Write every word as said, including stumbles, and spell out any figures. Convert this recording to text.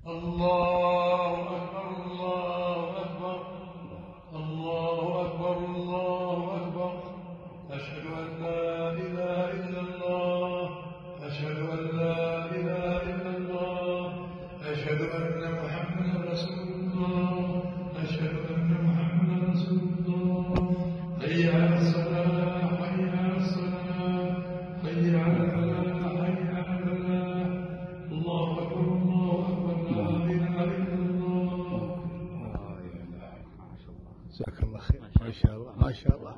الله أكبر الله أكبر الله أكبر الله أكبر. أشهد أن لا إله إلا الله أشهد أن لا إله إلا الله أشهد أن محمدا رسول الله أشهد أن محمدا رسول الله. حي على الصلاة حي على الصلاة حي على الفلاح حي على الفلاح. الله أكبر الله أكبر لا إله إلا الله. جزاك الله خير. ما شاء الله ما شاء الله.